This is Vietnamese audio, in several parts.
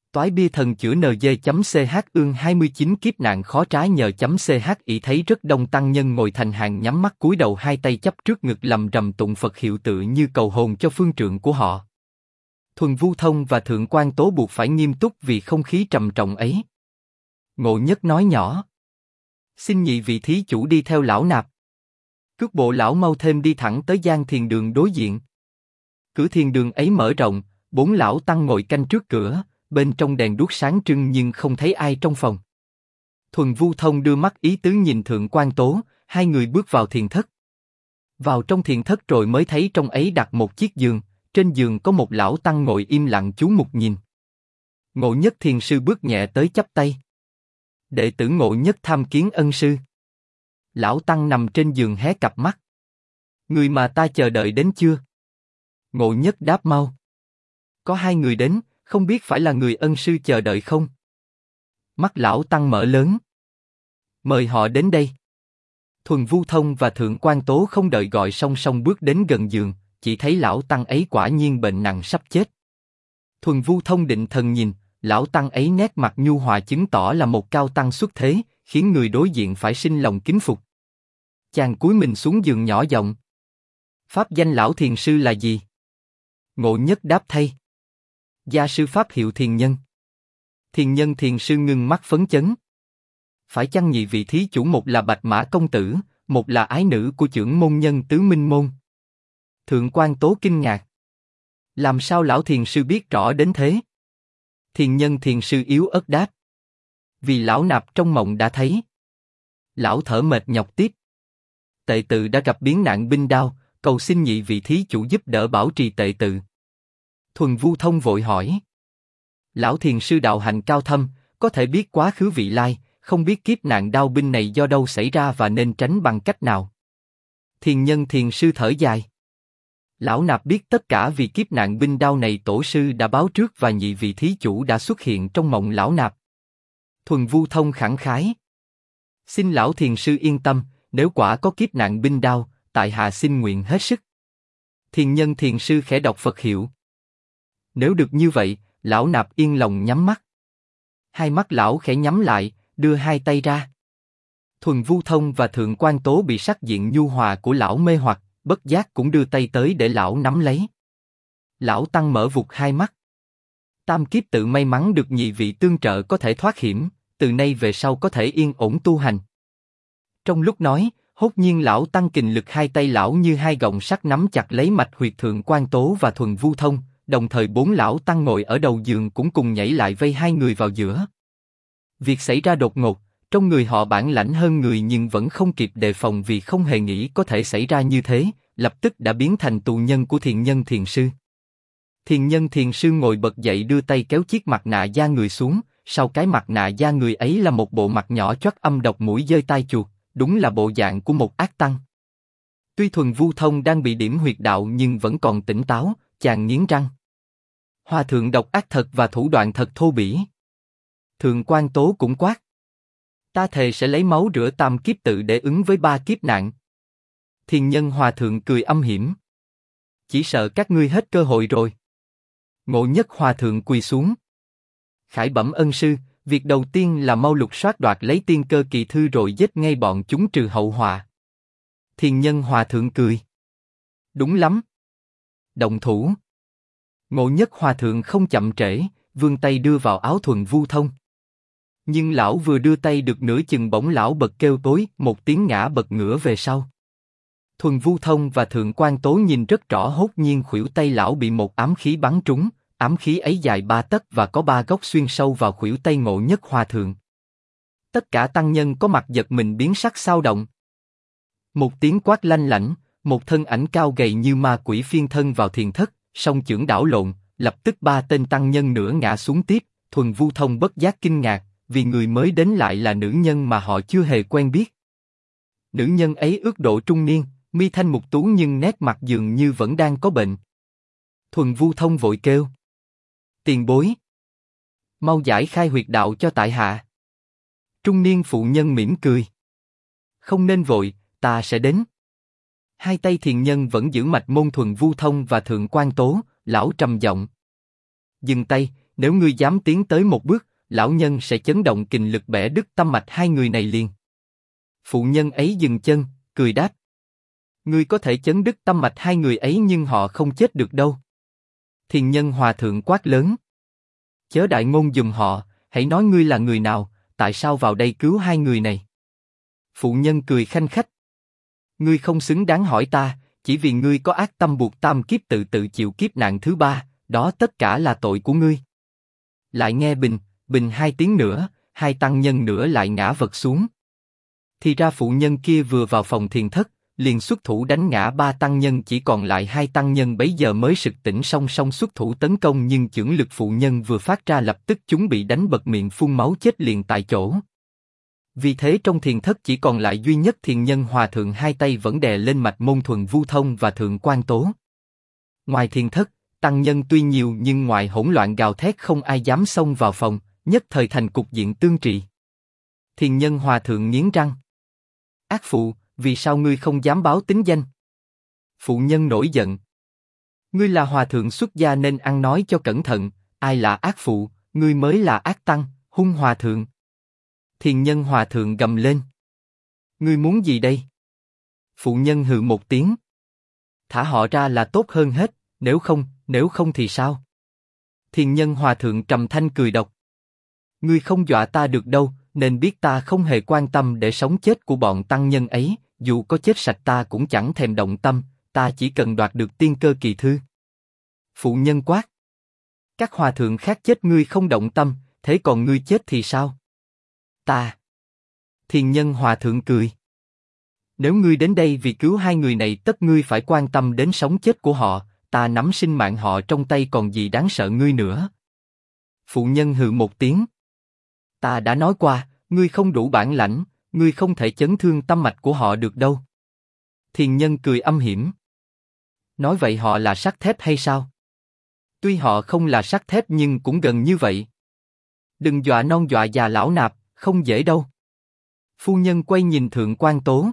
Toái bia thần chữa NG.ch ương 29 kiếp nạn khó trái nhờ .ch ý thấy rất đông tăng nhân ngồi thành hàng nhắm mắt cúi đầu hai tay chắp trước ngực lầm rầm tụng Phật hiệu tự như cầu hồn cho phương trượng của họ. Thuần Vu Thông và Thượng Quan Tố buộc phải nghiêm túc vì không khí trầm trọng ấy. Ngộ Nhất nói nhỏ: xin nhị vị thí chủ đi theo lão nạp. Cước bộ lão mau thêm đi thẳng tới gian thiền đường đối diện. Cửa thiền đường ấy mở rộng, 4 lão tăng ngồi canh trước cửa, bên trong đèn đuốc sáng trưng nhưng không thấy ai trong phòng. Thuần Vu Thông đưa mắt ý tứ nhìn Thượng Quan Tố, hai người bước vào thiền thất. Vào trong thiền thất rồi mới thấy trong ấy đặt một chiếc giường, trên giường có một lão tăng ngồi im lặng chú mục nhìn. Ngộ Nhất thiền sư bước nhẹ tới chắp tay. Đệ tử Ngộ Nhất tham kiến ân sư. Lão tăng nằm trên giường hé cặp mắt. Người mà ta chờ đợi đến chưa? Ngộ Nhất đáp mau. Có 2 người đến, không biết phải là người ân sư chờ đợi không? Mắt lão tăng mở lớn. Mời họ đến đây. Thuần Vu Thông và Thượng Quan Tố không đợi gọi song song bước đến gần giường, chỉ thấy lão tăng ấy quả nhiên bệnh nặng sắp chết. Thuần Vu Thông định thần nhìn, lão tăng ấy nét mặt nhu hòa chứng tỏ là một cao tăng xuất thế, khiến người đối diện phải sinh lòng kính phục. Chàng cúi mình xuống giường nhỏ giọng. Pháp danh lão thiền sư là gì? Ngộ Nhất đáp thay. Gia sư pháp hiệu Thiền Nhân. Thiền Nhân thiền sư ngưng mắt phấn chấn. Phải chăng nhị vị thí chủ một là Bạch Mã công tử, một là ái nữ của trưởng môn nhân Tứ Minh môn? Thượng Quan Tố kinh ngạc. Làm sao lão thiền sư biết rõ đến thế? Thiền Nhân thiền sư yếu ớt đáp. Vì lão nạp trong mộng đã thấy. Lão thở mệt nhọc tiếp. Tệ tự đã gặp biến nạn binh đao, cầu xin nhị vị thí chủ giúp đỡ bảo trì tệ tự. Thuần Vu Thông vội hỏi. Lão thiền sư đạo hành cao thâm, có thể biết quá khứ vị lai, không biết kiếp nạn đao binh này do đâu xảy ra và nên tránh bằng cách nào. Thiền Nhân thiền sư thở dài. Lão nạp biết tất cả vì kiếp nạn binh đao này tổ sư đã báo trước và nhị vị thí chủ đã xuất hiện trong mộng lão nạp. Thuần Vu Thông khẳng khái. Xin lão thiền sư yên tâm, nếu quả có kiếp nạn binh đao, tại hạ xin nguyện hết sức. Thiền Nhân thiền sư khẽ đọc Phật hiệu. Nếu được như vậy, lão nạp yên lòng nhắm mắt. Hai mắt lão khẽ nhắm lại, đưa hai tay ra. Thuần Vu Thông và Thượng Quan Tố bị sắc diện nhu hòa của lão mê hoặc, bất giác cũng đưa tay tới để lão nắm lấy. Lão tăng mở vụt hai mắt. Tam kiếp tự may mắn được nhị vị tương trợ có thể thoát hiểm, từ nay về sau có thể yên ổn tu hành. Trong lúc nói, hốt nhiên lão tăng kình lực hai tay lão như hai gọng sắt nắm chặt lấy mạch huyệt Thượng Quan Tố và Thuần Vu Thông, đồng thời 4 lão tăng ngồi ở đầu giường cũng cùng nhảy lại vây hai người vào giữa. Việc xảy ra đột ngột, trong người họ bản lãnh hơn người nhưng vẫn không kịp đề phòng vì không hề nghĩ có thể xảy ra như thế, lập tức đã biến thành tù nhân của Thiền Nhân thiền sư. Thiền Nhân thiền sư ngồi bật dậy đưa tay kéo chiếc mặt nạ da người xuống, sau cái mặt nạ da người ấy là một bộ mặt nhỏ choắt âm độc mũi dơi tai chuột, đúng là bộ dạng của một ác tăng. Tuy Thuần Vu Thông đang bị điểm huyệt đạo nhưng vẫn còn tỉnh táo, chàng nghiến răng. Hòa thượng độc ác thật và thủ đoạn thật thô bỉ. Thượng Quan Tố cũng quát. Ta thề sẽ lấy máu rửa tam kiếp tự để ứng với 3 kiếp nạn. Thiền Nhân hòa thượng cười âm hiểm. Chỉ sợ các ngươi hết cơ hội rồi. Ngộ Nhất hòa thượng quỳ xuống. Khải bẩm ân sư, việc đầu tiên là mau lục soát đoạt lấy tiên cơ kỳ thư rồi giết ngay bọn chúng trừ hậu họa. Thiền Nhân hòa thượng cười. Đúng lắm. Động thủ. Ngộ Nhất hòa thượng không chậm trễ, vươn tay đưa vào áo Thuần Vu Thông. Nhưng lão vừa đưa tay được nửa chừng bỗng lão bật kêu tối, một tiếng ngã bật ngửa về sau. Thuần Vu Thông và Thượng Quan Tố nhìn rất rõ, hốt nhiên khuỷu tay lão bị một ám khí bắn trúng, ám khí ấy dài 3 tấc và có 3 góc xuyên sâu vào khuỷu tay Ngộ Nhất hòa thượng. Tất cả tăng nhân có mặt giật mình biến sắc xao động. Một tiếng quát lanh lảnh, một thân ảnh cao gầy như ma quỷ phiên thân vào thiền thất, song chưởng đảo lộn, lập tức 3 tên tăng nhân nữa ngã xuống tiếp. Thuần Vu Thông bất giác kinh ngạc, vì người mới đến lại là nữ nhân mà họ chưa hề quen biết. Nữ nhân ấy ước độ trung niên, mi thanh mục tú nhưng nét mặt dường như vẫn đang có bệnh. Thuần Vu Thông vội kêu. Tiền bối, mau giải khai huyệt đạo cho tại hạ. Trung niên phụ nhân mỉm cười. Không nên vội, ta sẽ đến. Hai tay thiền nhân vẫn giữ mạch môn Thuần Vu Thông và Thượng Quan Tố, lão trầm giọng. Dừng tay, nếu ngươi dám tiến tới một bước, lão nhân sẽ chấn động kình lực bẻ đứt tâm mạch hai người này liền. Phụ nhân ấy dừng chân, cười đáp. Ngươi có thể chấn đứt tâm mạch hai người ấy nhưng họ không chết được đâu. Thiền nhân hòa thượng quát lớn. Chớ đại ngôn giùm họ, hãy nói ngươi là người nào, tại sao vào đây cứu hai người này? Phụ nhân cười khanh khách. Ngươi không xứng đáng hỏi ta, chỉ vì ngươi có ác tâm buộc tam kiếp tự tự chịu kiếp nạn thứ ba, đó tất cả là tội của ngươi. Lại nghe bình, bình hai tiếng nữa, hai tăng nhân nữa lại ngã vật xuống. Thì ra phụ nhân kia vừa vào phòng thiền thất, liền xuất thủ đánh ngã ba tăng nhân, chỉ còn lại hai tăng nhân bấy giờ mới sực tỉnh, song song xuất thủ tấn công, nhưng chưởng lực phụ nhân vừa phát ra lập tức chúng bị đánh bật miệng phun máu chết liền tại chỗ. Vì thế trong thiền thất chỉ còn lại duy nhất thiền nhân hòa thượng, hai tay vẫn đè lên mạch môn thuần vu thông và thượng quan tố. Ngoài thiền thất, tăng nhân tuy nhiều nhưng ngoài hỗn loạn gào thét không ai dám xông vào phòng, nhất thời thành cục diện tương trị. Thiền nhân hòa thượng nghiến răng. Ác phụ, vì sao ngươi không dám báo tính danh? Phụ nhân nổi giận. Ngươi là hòa thượng xuất gia nên ăn nói cho cẩn thận, ai là ác phụ, ngươi mới là ác tăng, hung hòa thượng. Thiền nhân hòa thượng gầm lên. Ngươi muốn gì đây? Phụ nhân hừ một tiếng. Thả họ ra là tốt hơn hết, nếu không thì sao? Thiền nhân hòa thượng trầm thanh cười độc. Ngươi không dọa ta được đâu, nên biết ta không hề quan tâm để sống chết của bọn tăng nhân ấy, dù có chết sạch ta cũng chẳng thèm động tâm, ta chỉ cần đoạt được tiên cơ kỳ thư. Phụ nhân quát. Các hòa thượng khác chết ngươi không động tâm, thế còn ngươi chết thì sao? Ta. Thiền nhân hòa thượng cười. Nếu ngươi đến đây vì cứu hai người này, tất ngươi phải quan tâm đến sống chết của họ, ta nắm sinh mạng họ trong tay còn gì đáng sợ ngươi nữa. Phụ nhân hừ một tiếng. Ta đã nói qua, ngươi không đủ bản lãnh, ngươi không thể chấn thương tâm mạch của họ được đâu. Thiền nhân cười âm hiểm. Nói vậy họ là sắt thép hay sao? Tuy họ không là sắt thép nhưng cũng gần như vậy. Đừng dọa non dọa già lão nạp, không dễ đâu. Phu nhân quay nhìn thượng quan tố.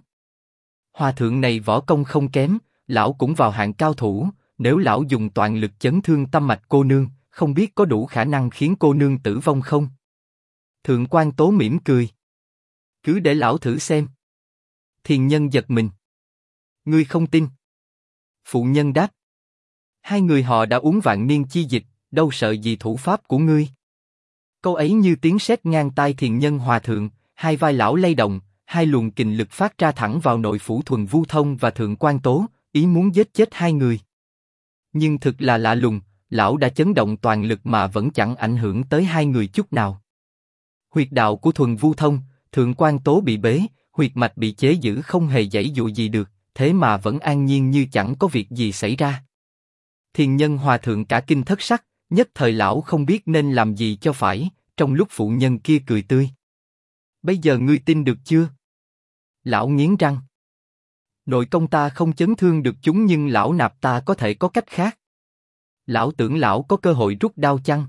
Hòa thượng này võ công không kém, lão cũng vào hạng cao thủ, nếu lão dùng toàn lực chấn thương tâm mạch cô nương, không biết có đủ khả năng khiến cô nương tử vong không? Thượng quan tố mỉm cười. Cứ để lão thử xem. Thiền nhân giật mình. Ngươi không tin? Phụ nhân đáp. Hai người họ đã uống vạn niên chi dịch, đâu sợ gì thủ pháp của ngươi. Câu ấy như tiếng sét ngang tai thiền nhân hòa thượng, hai vai lão lay động, hai luồng kình lực phát ra thẳng vào nội phủ thuần vu thông và thượng quan tố, ý muốn giết chết hai người. Nhưng thực là lạ lùng, lão đã chấn động toàn lực mà vẫn chẳng ảnh hưởng tới hai người chút nào. Huyệt đạo của thuần vu thông, thượng quan tố bị bế, huyệt mạch bị chế giữ không hề giãy dụa gì được, thế mà vẫn an nhiên như chẳng có việc gì xảy ra. Thiền nhân hòa thượng cả kinh thất sắc, nhất thời lão không biết nên làm gì cho phải, trong lúc phụ nhân kia cười tươi. Bây giờ ngươi tin được chưa? Lão nghiến răng. Nội công ta không chấn thương được chúng nhưng lão nạp ta có thể có cách khác. Lão tưởng lão có cơ hội rút đao chăng?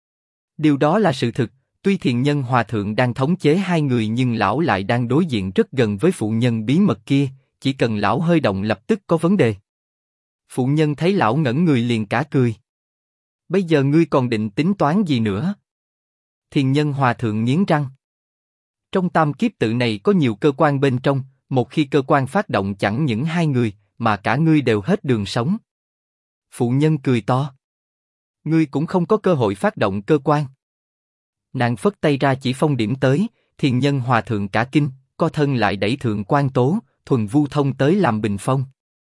Điều đó là sự thực, tuy thiền nhân hòa thượng đang thống chế hai người nhưng lão lại đang đối diện rất gần với phụ nhân bí mật kia, chỉ cần lão hơi động lập tức có vấn đề. Phụ nhân thấy lão ngẩn người liền cả cười. Bây giờ ngươi còn định tính toán gì nữa? Thiền nhân hòa thượng nghiến răng. Trong tam kiếp tự này có nhiều cơ quan bên trong, một khi cơ quan phát động chẳng những hai người, mà cả ngươi đều hết đường sống. Phụ nhân cười to. Ngươi cũng không có cơ hội phát động cơ quan. Nàng phất tay ra chỉ phong điểm tới, thiền nhân hòa thượng cả kinh, co thân lại đẩy thượng quan tố, thuần vu thông tới làm bình phong.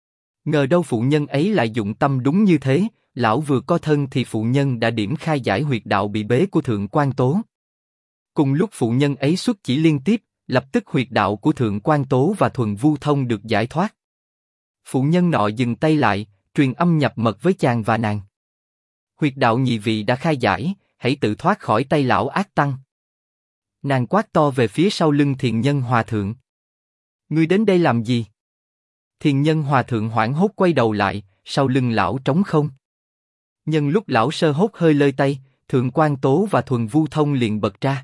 Ngờ đâu phụ nhân ấy lại dụng tâm đúng như thế, lão vừa co thân thì phụ nhân đã điểm khai giải huyệt đạo bị bế của thượng quan tố. Cùng lúc phụ nhân ấy xuất chỉ liên tiếp, lập tức huyệt đạo của thượng quan tố và thuần vu thông được giải thoát. Phụ nhân nọ dừng tay lại, truyền âm nhập mật với chàng và nàng. Huyệt đạo nhị vị đã khai giải, hãy tự thoát khỏi tay lão ác tăng. Nàng quát to về phía sau lưng thiền nhân hòa thượng. Ngươi đến đây làm gì? Thiền nhân hòa thượng hoảng hốt quay đầu lại, sau lưng lão trống không. Nhân lúc lão sơ hốt hơi lơi tay, thượng quan tố và thuần vu thông liền bật ra.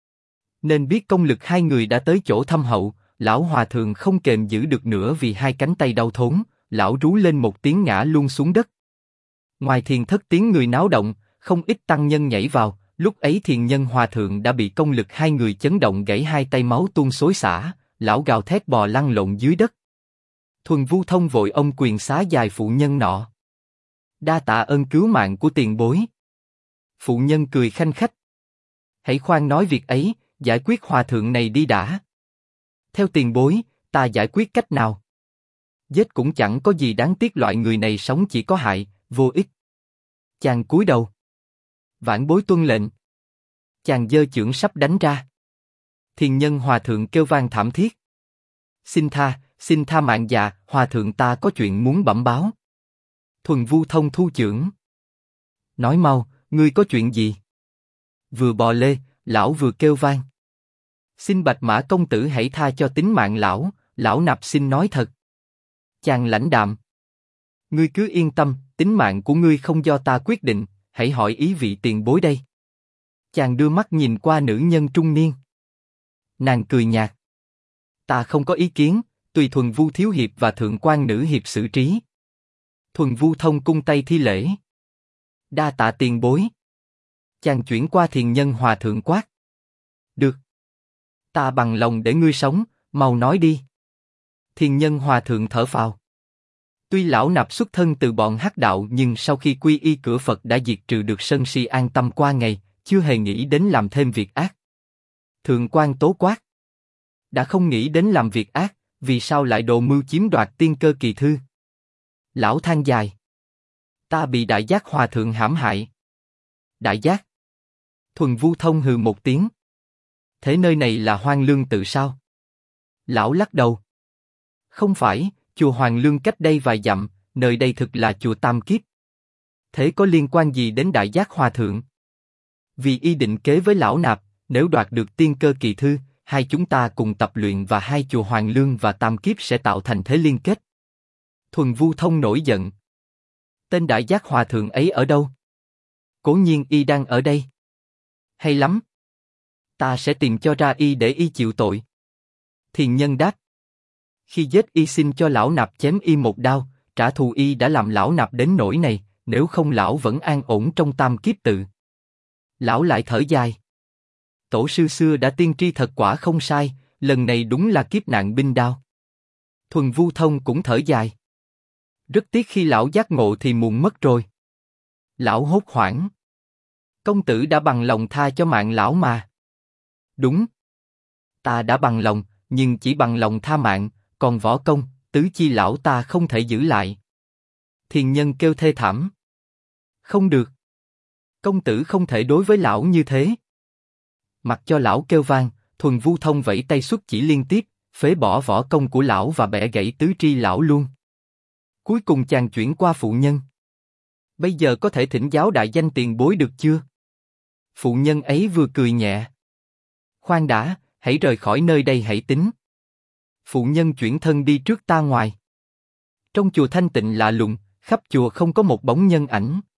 Nên biết công lực hai người đã tới chỗ thâm hậu, lão hòa thượng không kềm giữ được nữa vì hai cánh tay đau thốn, lão rú lên một tiếng ngã luôn xuống đất. Ngoài thiền thất tiếng người náo động, không ít tăng nhân nhảy vào, lúc ấy Thiền Nhân Hòa Thượng đã bị công lực hai người chấn động gãy hai tay máu tuôn xối xả, lão gào thét bò lăn lộn dưới đất. Thuần Vu Thông vội ôm quyền xá dài phụ nhân nọ. Đa tạ ơn cứu mạng của tiền bối. Phụ nhân cười khanh khách. Hãy khoan nói việc ấy, giải quyết hòa thượng này đi đã. Theo tiền bối, ta giải quyết cách nào? Giết cũng chẳng có gì đáng tiếc, loại người này sống chỉ có hại, vô ích. Chàng cúi đầu. Vãn bối tuân lệnh. Chàng giơ chưởng sắp đánh ra. Thiền Nhân Hòa Thượng kêu vang thảm thiết. Xin tha mạng già, Hòa Thượng ta có chuyện muốn bẩm báo. Thuần Vu Thông thu chưởng. Nói mau, ngươi có chuyện gì? Vừa bò lê, lão vừa kêu vang. Xin Bạch Mã công tử hãy tha cho tính mạng lão nạp xin nói thật. Chàng lãnh đạm. Ngươi cứ yên tâm, tính mạng của ngươi không do ta quyết định, hãy hỏi ý vị tiền bối đây. Chàng đưa mắt nhìn qua nữ nhân trung niên. Nàng cười nhạt. Ta không có ý kiến, tùy Thuần Vu thiếu hiệp và Thượng quan nữ hiệp xử trí. Thuần Vu Thông cung tay thi lễ. Đa tạ tiền bối. Chàng chuyển qua Thiền Nhân Hòa Thượng quát. Được. Ta bằng lòng để ngươi sống, mau nói đi. Thiền Nhân Hòa Thượng thở phào. Tuy lão nạp xuất thân từ bọn hắc đạo, nhưng sau khi quy y cửa Phật đã diệt trừ được sân si, an tâm qua ngày, chưa hề nghĩ đến làm thêm việc ác. Thượng quan tố quát. Đã không nghĩ đến làm việc ác, vì sao lại đồ mưu chiếm đoạt tiên cơ kỳ thư? Lão than dài. Ta bị Đại Giác Hòa Thượng hãm hại. Đại Giác. Thuần Vu Thông hừ một tiếng. Thế nơi này là Hoang Lương tự sao? Lão lắc đầu. Không phải, chùa Hoàng Lương cách đây vài dặm, nơi đây thực là chùa Tam Kiếp. Thế có liên quan gì đến Đại Giác Hòa Thượng? Vì y định kế với lão nạp, nếu đoạt được tiên cơ kỳ thư, hai chúng ta cùng tập luyện và hai chùa Hoàng Lương và Tam Kiếp sẽ tạo thành thế liên kết. Thuần Vu Thông nổi giận. Tên Đại Giác Hòa Thượng ấy ở đâu? Cố nhiên y đang ở đây. Hay lắm. Ta sẽ tìm cho ra y để y chịu tội. Thiền Nhân đáp. Khi giết y xin cho lão nạp chém y một đao, trả thù y đã làm lão nạp đến nỗi này, nếu không lão vẫn an ổn trong Tam Kiếp tự. Lão lại thở dài. Tổ sư xưa đã tiên tri thật quả không sai, lần này đúng là kiếp nạn binh đao. Thuần Vu Thông cũng thở dài. Rất tiếc khi lão giác ngộ thì muộn mất rồi. Lão hốt hoảng. Công tử đã bằng lòng tha cho mạng lão mà. Đúng. Ta đã bằng lòng, nhưng chỉ bằng lòng tha mạng, còn võ công, tứ chi lão ta không thể giữ lại. Thiền Nhân kêu thê thảm. Không được. Công tử không thể đối với lão như thế. Mặc cho lão kêu vang, Thuần Vu Thông vẫy tay xuất chỉ liên tiếp, phế bỏ võ công của lão và bẻ gãy tứ tri lão luôn. Cuối cùng chàng chuyển qua phụ nhân. Bây giờ có thể thỉnh giáo đại danh tiền bối được chưa? Phụ nhân ấy vừa cười nhẹ. Khoan đã, hãy rời khỏi nơi đây hãy tính. Phụ nhân chuyển thân đi trước ta ngoài. Trong chùa thanh tịnh lạ lùng, khắp chùa không có một bóng nhân ảnh.